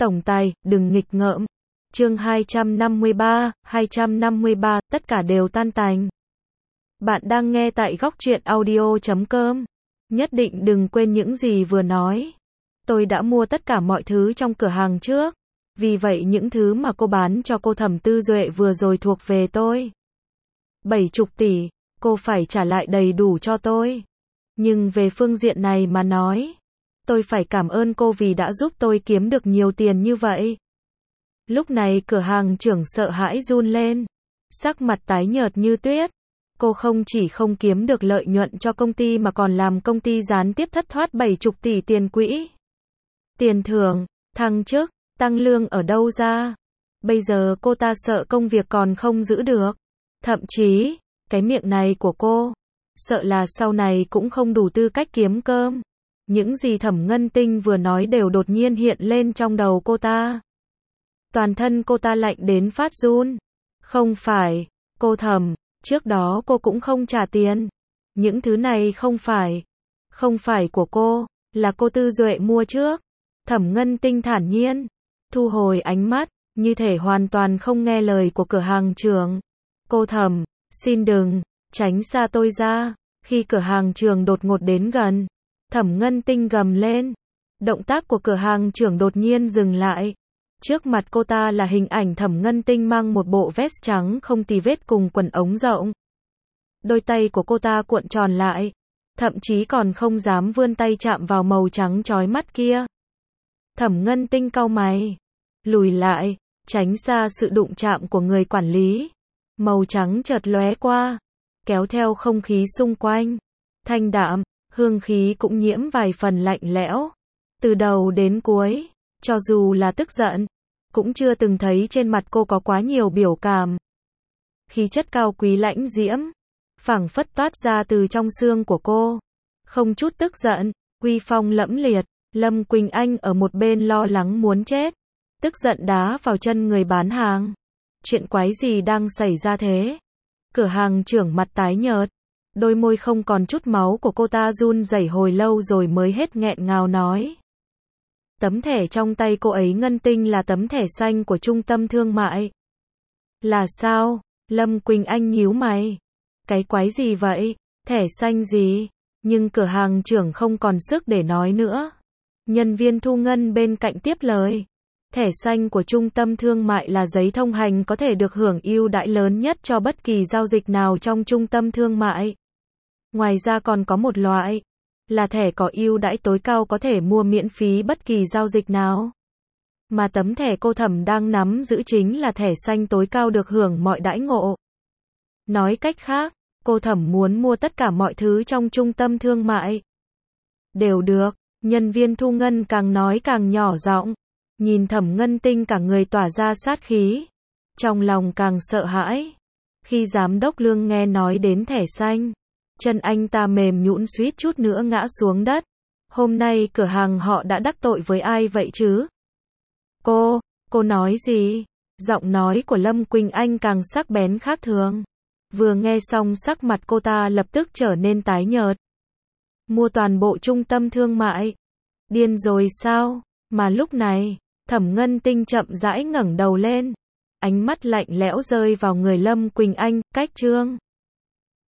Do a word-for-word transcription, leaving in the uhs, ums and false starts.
Tổng tài, đừng nghịch ngợm. Chương hai trăm năm mươi ba, hai trăm năm mươi ba, tất cả đều tan tành. Bạn đang nghe tại góc truyện audio chấm com. Nhất định đừng quên những gì vừa nói. Tôi đã mua tất cả mọi thứ trong cửa hàng trước. Vì vậy những thứ mà cô bán cho cô Thẩm Tư Duệ vừa rồi thuộc về tôi. Bảy chục tỷ, cô phải trả lại đầy đủ cho tôi. Nhưng về phương diện này mà nói, tôi phải cảm ơn cô vì đã giúp tôi kiếm được nhiều tiền như vậy. Lúc này cửa hàng trưởng sợ hãi run lên, sắc mặt tái nhợt như tuyết. Cô không chỉ không kiếm được lợi nhuận cho công ty mà còn làm công ty gián tiếp thất thoát bảy chục tỷ tiền quỹ. Tiền thưởng, thăng chức, tăng lương ở đâu ra? Bây giờ cô ta sợ công việc còn không giữ được. Thậm chí, cái miệng này của cô, sợ là sau này cũng không đủ tư cách kiếm cơm. Những gì Thẩm Ngân Tinh vừa nói đều đột nhiên hiện lên trong đầu cô ta. Toàn thân cô ta lạnh đến phát run. Không phải, cô Thẩm, trước đó cô cũng không trả tiền. Những thứ này không phải, không phải của cô, là cô Tư Duệ mua trước. Thẩm Ngân Tinh thản nhiên, thu hồi ánh mắt, như thể hoàn toàn không nghe lời của cửa hàng trưởng. Cô Thẩm, xin đừng, tránh xa tôi ra. Khi cửa hàng trưởng đột ngột đến gần, Thẩm Ngân Tinh gầm lên. Động tác của cửa hàng trưởng đột nhiên dừng lại. Trước mặt cô ta là hình ảnh Thẩm Ngân Tinh mang một bộ vest trắng không tì vết cùng quần ống rộng. Đôi tay của cô ta cuộn tròn lại, thậm chí còn không dám vươn tay chạm vào màu trắng chói mắt kia. Thẩm Ngân Tinh cau mày, lùi lại, tránh xa sự đụng chạm của người quản lý. Màu trắng chợt lóe qua, kéo theo không khí xung quanh. Thanh đạm, hương khí cũng nhiễm vài phần lạnh lẽo. Từ đầu đến cuối, cho dù là tức giận, cũng chưa từng thấy trên mặt cô có quá nhiều biểu cảm. Khí chất cao quý lãnh diễm, phảng phất toát ra từ trong xương của cô. Không chút tức giận, uy phong lẫm liệt. Lâm Quỳnh Anh ở một bên lo lắng muốn chết, tức giận đá vào chân người bán hàng. Chuyện quái gì đang xảy ra thế? Cửa hàng trưởng mặt tái nhợt, đôi môi không còn chút máu của cô ta run rẩy hồi lâu rồi mới hết nghẹn ngào nói. Tấm thẻ trong tay cô ấy Ngân Tinh là tấm thẻ xanh của trung tâm thương mại. Là sao? Lâm Quỳnh Anh nhíu mày. Cái quái gì vậy? Thẻ xanh gì? Nhưng cửa hàng trưởng không còn sức để nói nữa. Nhân viên thu ngân bên cạnh tiếp lời. Thẻ xanh của trung tâm thương mại là giấy thông hành có thể được hưởng ưu đãi lớn nhất cho bất kỳ giao dịch nào trong trung tâm thương mại. Ngoài ra còn có một loại, là thẻ có ưu đãi tối cao có thể mua miễn phí bất kỳ giao dịch nào. Mà tấm thẻ cô Thẩm đang nắm giữ chính là thẻ xanh tối cao được hưởng mọi đãi ngộ. Nói cách khác, cô Thẩm muốn mua tất cả mọi thứ trong trung tâm thương mại. Đều được, nhân viên thu ngân càng nói càng nhỏ giọng. Nhìn Thẩm Ngân Tinh cả người tỏa ra sát khí. Trong lòng càng sợ hãi. Khi giám đốc Lương nghe nói đến thẻ xanh, chân anh ta mềm nhũn suýt chút nữa ngã xuống đất. Hôm nay cửa hàng họ đã đắc tội với ai vậy chứ? Cô, cô nói gì? Giọng nói của Lâm Quỳnh Anh càng sắc bén khác thường. Vừa nghe xong sắc mặt cô ta lập tức trở nên tái nhợt. Mua toàn bộ trung tâm thương mại. Điên rồi sao? Mà lúc này, Thẩm Ngân Tinh chậm rãi ngẩng đầu lên. Ánh mắt lạnh lẽo rơi vào người Lâm Quỳnh Anh, cách trương.